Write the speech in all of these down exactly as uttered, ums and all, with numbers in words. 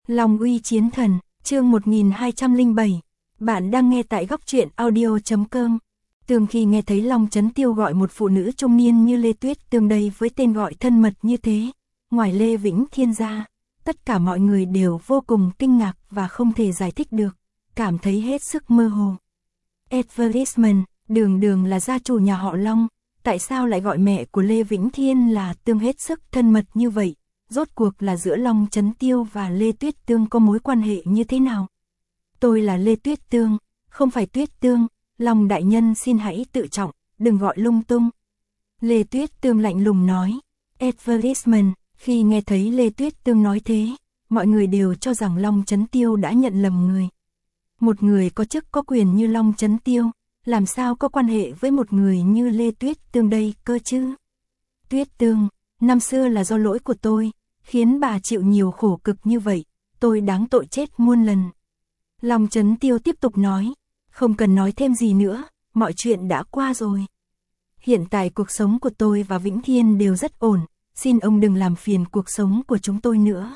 Long uy chiến thần, chương một nghìn hai trăm lẻ bảy. Bạn đang nghe tại góc truyện audio chấm com. Tường khi nghe thấy Long Chấn Tiêu gọi một phụ nữ trung niên như Lê Tuyết Tường đây với tên gọi thân mật như thế, ngoài Lê Vĩnh Thiên ra, tất cả mọi người đều vô cùng kinh ngạc và không thể giải thích được, cảm thấy hết sức mơ hồ. Advertisement, đường đường là gia chủ nhà họ Long, tại sao lại gọi mẹ của Lê Vĩnh Thiên là Tương hết sức thân mật như vậy? Rốt cuộc là giữa Long Chấn Tiêu và Lê Tuyết Tường có mối quan hệ như thế nào? Tôi là Lê Tuyết Tường, không phải Tuyết Tường, Long đại nhân xin hãy tự trọng, đừng gọi lung tung. Lê Tuyết Tường lạnh lùng nói. Advertisement, khi nghe thấy Lê Tuyết Tường nói thế, mọi người đều cho rằng Long Chấn Tiêu đã nhận lầm người. Một người có chức có quyền như Long Chấn Tiêu, làm sao có quan hệ với một người như Lê Tuyết Tường đây cơ chứ? Tuyết Tường, năm xưa là do lỗi của tôi, khiến bà chịu nhiều khổ cực như vậy, tôi đáng tội chết muôn lần. Long Chấn Tiêu tiếp tục nói, không cần nói thêm gì nữa, mọi chuyện đã qua rồi. Hiện tại cuộc sống của tôi và Vĩnh Thiên đều rất ổn, xin ông đừng làm phiền cuộc sống của chúng tôi nữa.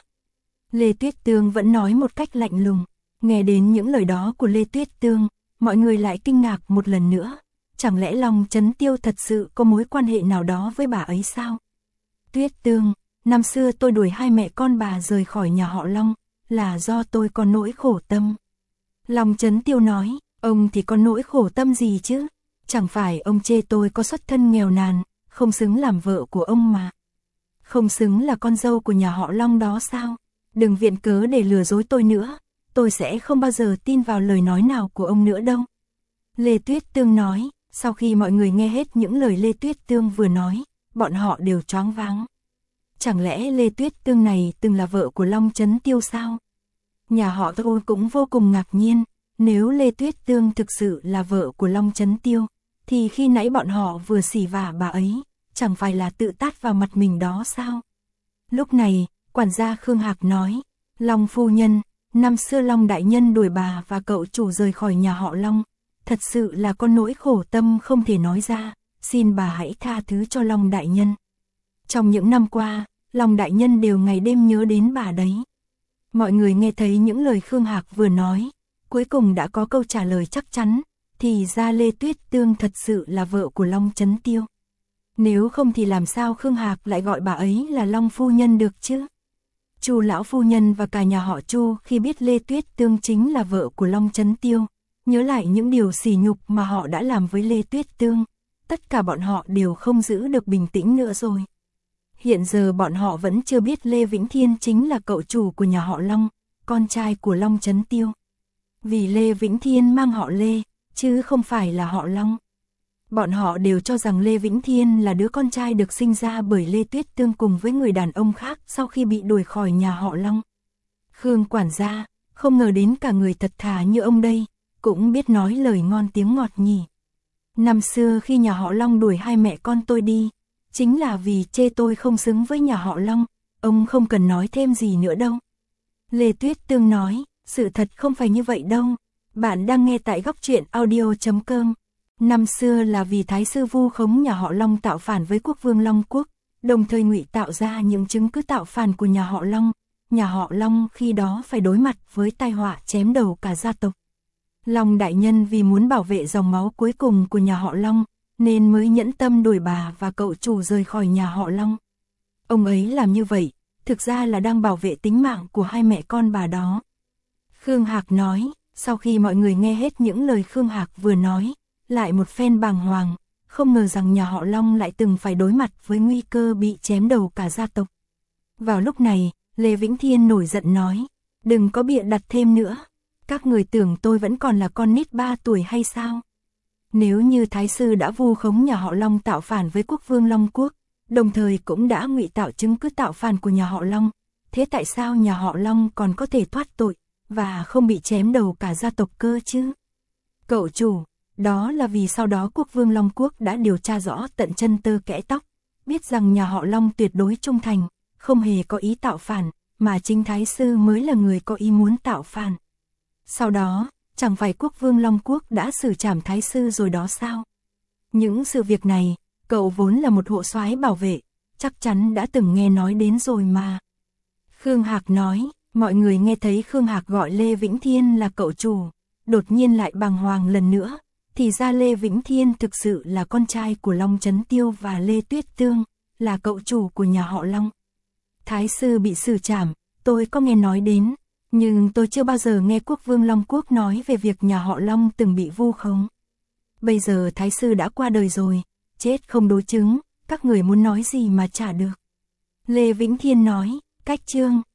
Lê Tuyết Tường vẫn nói một cách lạnh lùng, nghe đến những lời đó của Lê Tuyết Tường, mọi người lại kinh ngạc một lần nữa, chẳng lẽ Long Chấn Tiêu thật sự có mối quan hệ nào đó với bà ấy sao? Tuyết Tường, năm xưa tôi đuổi hai mẹ con bà rời khỏi nhà họ Long, là do tôi có nỗi khổ tâm. Long Chấn Tiêu nói, ông thì có nỗi khổ tâm gì chứ? Chẳng phải ông chê tôi có xuất thân nghèo nàn, không xứng làm vợ của ông mà. Không xứng là con dâu của nhà họ Long đó sao? Đừng viện cớ để lừa dối tôi nữa, tôi sẽ không bao giờ tin vào lời nói nào của ông nữa đâu. Lê Tuyết Tường nói, sau khi mọi người nghe hết những lời Lê Tuyết Tường vừa nói, bọn họ đều choáng váng. Chẳng lẽ Lê Tuyết Tường này từng là vợ của Long Chấn Tiêu sao? Nhà họ tôi cũng vô cùng ngạc nhiên, nếu Lê Tuyết Tường thực sự là vợ của Long Chấn Tiêu, thì khi nãy bọn họ vừa xỉ vả bà ấy, chẳng phải là tự tát vào mặt mình đó sao? Lúc này, quản gia Khương Hạc nói, Long phu nhân, năm xưa Long đại nhân đuổi bà và cậu chủ rời khỏi nhà họ Long, thật sự là có nỗi khổ tâm không thể nói ra, xin bà hãy tha thứ cho Long đại nhân. Trong những năm qua, Long đại nhân đều ngày đêm nhớ đến bà đấy. Mọi người nghe thấy những lời Khương Hạc vừa nói, cuối cùng đã có câu trả lời chắc chắn, thì ra Lê Tuyết Tường thật sự là vợ của Long Chấn Tiêu. Nếu không thì làm sao Khương Hạc lại gọi bà ấy là Long phu nhân được chứ? Chu lão phu nhân và cả nhà họ Chu khi biết Lê Tuyết Tường chính là vợ của Long Chấn Tiêu, nhớ lại những điều sỉ nhục mà họ đã làm với Lê Tuyết Tường, tất cả bọn họ đều không giữ được bình tĩnh nữa rồi. Hiện giờ bọn họ vẫn chưa biết Lê Vĩnh Thiên chính là cậu chủ của nhà họ Long, con trai của Long Chấn Tiêu. Vì Lê Vĩnh Thiên mang họ Lê, chứ không phải là họ Long. Bọn họ đều cho rằng Lê Vĩnh Thiên là đứa con trai được sinh ra bởi Lê Tuyết Tường cùng với người đàn ông khác sau khi bị đuổi khỏi nhà họ Long. Khương quản gia, không ngờ đến cả người thật thà như ông đây, cũng biết nói lời ngon tiếng ngọt nhỉ. Năm xưa khi nhà họ Long đuổi hai mẹ con tôi đi, chính là vì chê tôi không xứng với nhà họ Long, ông không cần nói thêm gì nữa đâu. Lê Tuyết Tường nói, sự thật không phải như vậy đâu, bạn đang nghe tại góc truyện audio chấm com. Năm xưa là vì Thái sư vu khống nhà họ Long tạo phản với quốc vương Long Quốc, đồng thời ngụy tạo ra những chứng cứ tạo phản của nhà họ Long, nhà họ Long khi đó phải đối mặt với tai họa chém đầu cả gia tộc. Long đại nhân vì muốn bảo vệ dòng máu cuối cùng của nhà họ Long, nên mới nhẫn tâm đuổi bà và cậu chủ rời khỏi nhà họ Long. Ông ấy làm như vậy, thực ra là đang bảo vệ tính mạng của hai mẹ con bà đó. Khương Hạc nói, sau khi mọi người nghe hết những lời Khương Hạc vừa nói, lại một phen bàng hoàng, không ngờ rằng nhà họ Long lại từng phải đối mặt với nguy cơ bị chém đầu cả gia tộc. Vào lúc này, Lê Vĩnh Thiên nổi giận nói, đừng có bịa đặt thêm nữa, các người tưởng tôi vẫn còn là con nít ba tuổi hay sao? Nếu như Thái sư đã vu khống nhà họ Long tạo phản với quốc vương Long Quốc, đồng thời cũng đã ngụy tạo chứng cứ tạo phản của nhà họ Long, thế tại sao nhà họ Long còn có thể thoát tội, và không bị chém đầu cả gia tộc cơ chứ? Cậu chủ, đó là vì sau đó quốc vương Long Quốc đã điều tra rõ tận chân tơ kẽ tóc, biết rằng nhà họ Long tuyệt đối trung thành, không hề có ý tạo phản, mà chính Thái sư mới là người có ý muốn tạo phản. Sau đó, chẳng phải quốc vương Long Quốc đã xử trảm Thái sư rồi đó sao? Những sự việc này, cậu vốn là một hộ soái bảo vệ, chắc chắn đã từng nghe nói đến rồi mà. Khương Hạc nói, Mọi người nghe thấy Khương Hạc gọi Lê Vĩnh Thiên là cậu chủ, đột nhiên lại bàng hoàng lần nữa, thì ra Lê Vĩnh Thiên thực sự là con trai của Long Chấn Tiêu và Lê Tuyết Tương, là cậu chủ của nhà họ Long. Thái sư bị xử trảm, tôi có nghe nói đến, nhưng tôi chưa bao giờ nghe quốc vương Long Quốc nói về việc nhà họ Long từng bị vu khống. Bây giờ thái sư đã qua đời rồi, chết không đối chứng, các người muốn nói gì mà trả được. Lê Vĩnh Thiên nói, cách chương.